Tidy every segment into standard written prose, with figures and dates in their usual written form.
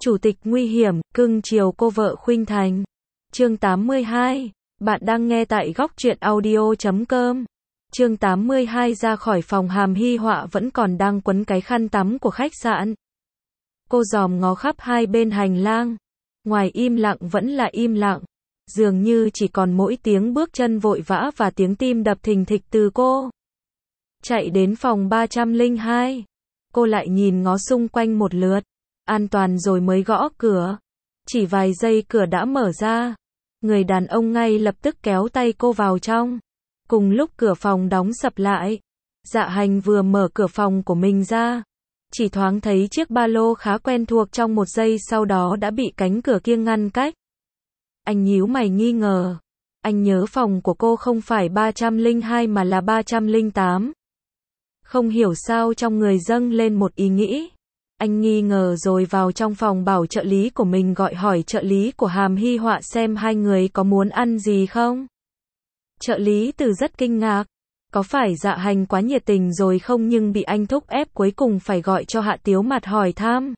Chủ tịch nguy hiểm, cưng chiều cô vợ khuynh thành. Chương 82. Bạn đang nghe tại góc truyện audio.com. Chương 82. Ra khỏi phòng, Hàm Hy Họa vẫn còn đang quấn cái khăn tắm của khách sạn. Cô dòm ngó khắp hai bên hành lang. Ngoài im lặng vẫn là im lặng. Dường như chỉ còn mỗi tiếng bước chân vội vã và tiếng tim đập thình thịch từ cô. Chạy đến phòng 302. Cô lại nhìn ngó xung quanh một lượt. An toàn rồi mới gõ cửa. Chỉ vài giây cửa đã mở ra. Người đàn ông ngay lập tức kéo tay cô vào trong. Cùng lúc cửa phòng đóng sập lại, Dạ Hành vừa mở cửa phòng của mình ra. Chỉ thoáng thấy chiếc ba lô khá quen thuộc, trong một giây sau đó đã bị cánh cửa kia ngăn cách. Anh nhíu mày nghi ngờ. Anh nhớ phòng của cô không phải 302 mà là 308. Không hiểu sao trong người dâng lên một ý nghĩ. Anh nghi ngờ rồi vào trong phòng bảo trợ lý của mình gọi hỏi trợ lý của Hàm Hy Họa xem hai người có muốn ăn gì không. Trợ lý Từ rất kinh ngạc. Có phải Dạ Hành quá nhiệt tình rồi không, nhưng bị anh thúc ép cuối cùng phải gọi cho Hạ Tiếu Mặt hỏi thăm.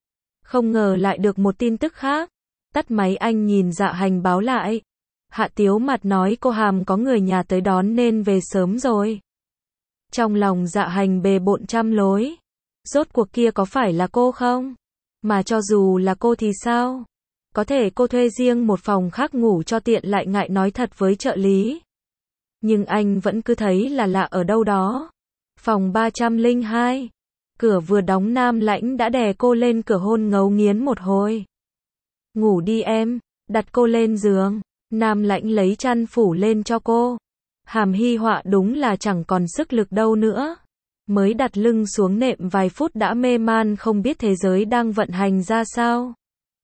Không ngờ lại được một tin tức khác. Tắt máy anh nhìn Dạ Hành báo lại. Hạ Tiếu Mặt nói cô Hàm có người nhà tới đón nên về sớm rồi. Trong lòng Dạ Hành bề bộn trăm lối. Rốt cuộc kia có phải là cô không? Mà cho dù là cô thì sao? Có thể cô thuê riêng một phòng khác ngủ cho tiện, lại ngại nói thật với trợ lý. Nhưng anh vẫn cứ thấy là lạ ở đâu đó. Phòng 302. Cửa vừa đóng, Nam Lãnh đã đè cô lên cửa hôn ngấu nghiến một hồi. Ngủ đi em, đặt cô lên giường. Nam Lãnh lấy chăn phủ lên cho cô. Hàm Hy Họa đúng là chẳng còn sức lực đâu nữa. Mới đặt lưng xuống nệm vài phút đã mê man, không biết thế giới đang vận hành ra sao.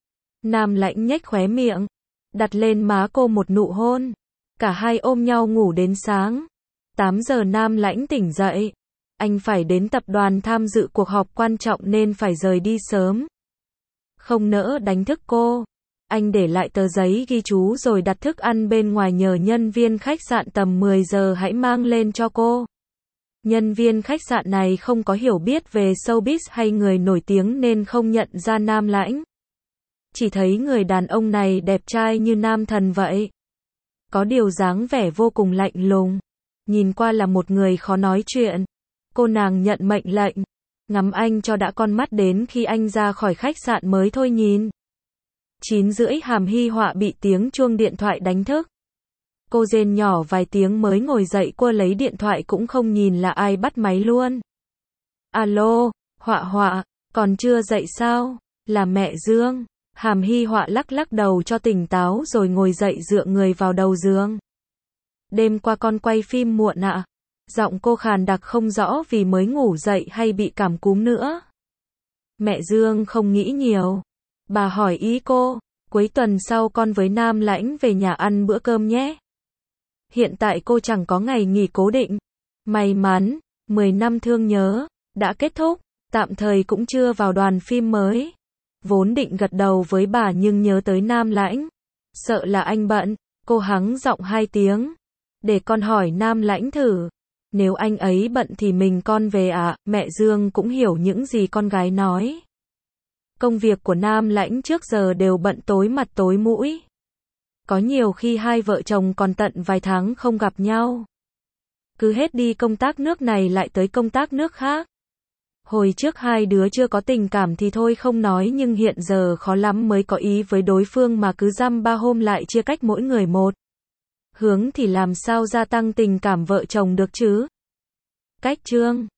Nam Lãnh nhếch khóe miệng, đặt lên má cô một nụ hôn. Cả hai ôm nhau ngủ đến sáng. 8 giờ Nam Lãnh tỉnh dậy. Anh phải đến tập đoàn tham dự cuộc họp quan trọng nên phải rời đi sớm. Không nỡ đánh thức cô. Anh để lại tờ giấy ghi chú rồi đặt thức ăn bên ngoài, nhờ nhân viên khách sạn tầm 10 giờ hãy mang lên cho cô. Nhân viên khách sạn này không có hiểu biết về showbiz hay người nổi tiếng nên không nhận ra Nam Lãnh. Chỉ thấy người đàn ông này đẹp trai như nam thần vậy. Có điều dáng vẻ vô cùng lạnh lùng. Nhìn qua là một người khó nói chuyện. Cô nàng nhận mệnh lệnh. Ngắm anh cho đã con mắt đến khi anh ra khỏi khách sạn mới thôi nhìn. 9 rưỡi Hàm Hy Họa bị tiếng chuông điện thoại đánh thức. Cô rên nhỏ vài tiếng mới ngồi dậy, cô lấy điện thoại cũng không nhìn là ai bắt máy luôn. Alo, Họa Họa, còn chưa dậy sao? Là mẹ Dương. Hàm Hy Họa lắc lắc đầu cho tỉnh táo rồi ngồi dậy dựa người vào đầu giường. Đêm qua con quay phim muộn ạ. Giọng cô khàn đặc không rõ vì mới ngủ dậy hay bị cảm cúm nữa. Mẹ Dương không nghĩ nhiều. Bà hỏi ý cô, cuối tuần sau con với Nam Lãnh về nhà ăn bữa cơm nhé. Hiện tại cô chẳng có ngày nghỉ cố định. May mắn, 10 năm thương nhớ đã kết thúc, tạm thời cũng chưa vào đoàn phim mới. Vốn định gật đầu với bà nhưng nhớ tới Nam Lãnh, sợ là anh bận, cô hắng giọng 2 tiếng. Để con hỏi Nam Lãnh thử. Nếu anh ấy bận thì mình con về ạ. Mẹ Dương cũng hiểu những gì con gái nói. Công việc của Nam Lãnh trước giờ đều bận tối mặt tối mũi. Có nhiều khi hai vợ chồng còn tận vài tháng không gặp nhau. Cứ hết đi công tác nước này lại tới công tác nước khác. Hồi trước hai đứa chưa có tình cảm thì thôi không nói, nhưng hiện giờ khó lắm mới có ý với đối phương mà cứ dăm ba hôm lại chia cách mỗi người một hướng thì làm sao gia tăng tình cảm vợ chồng được chứ? Cách chương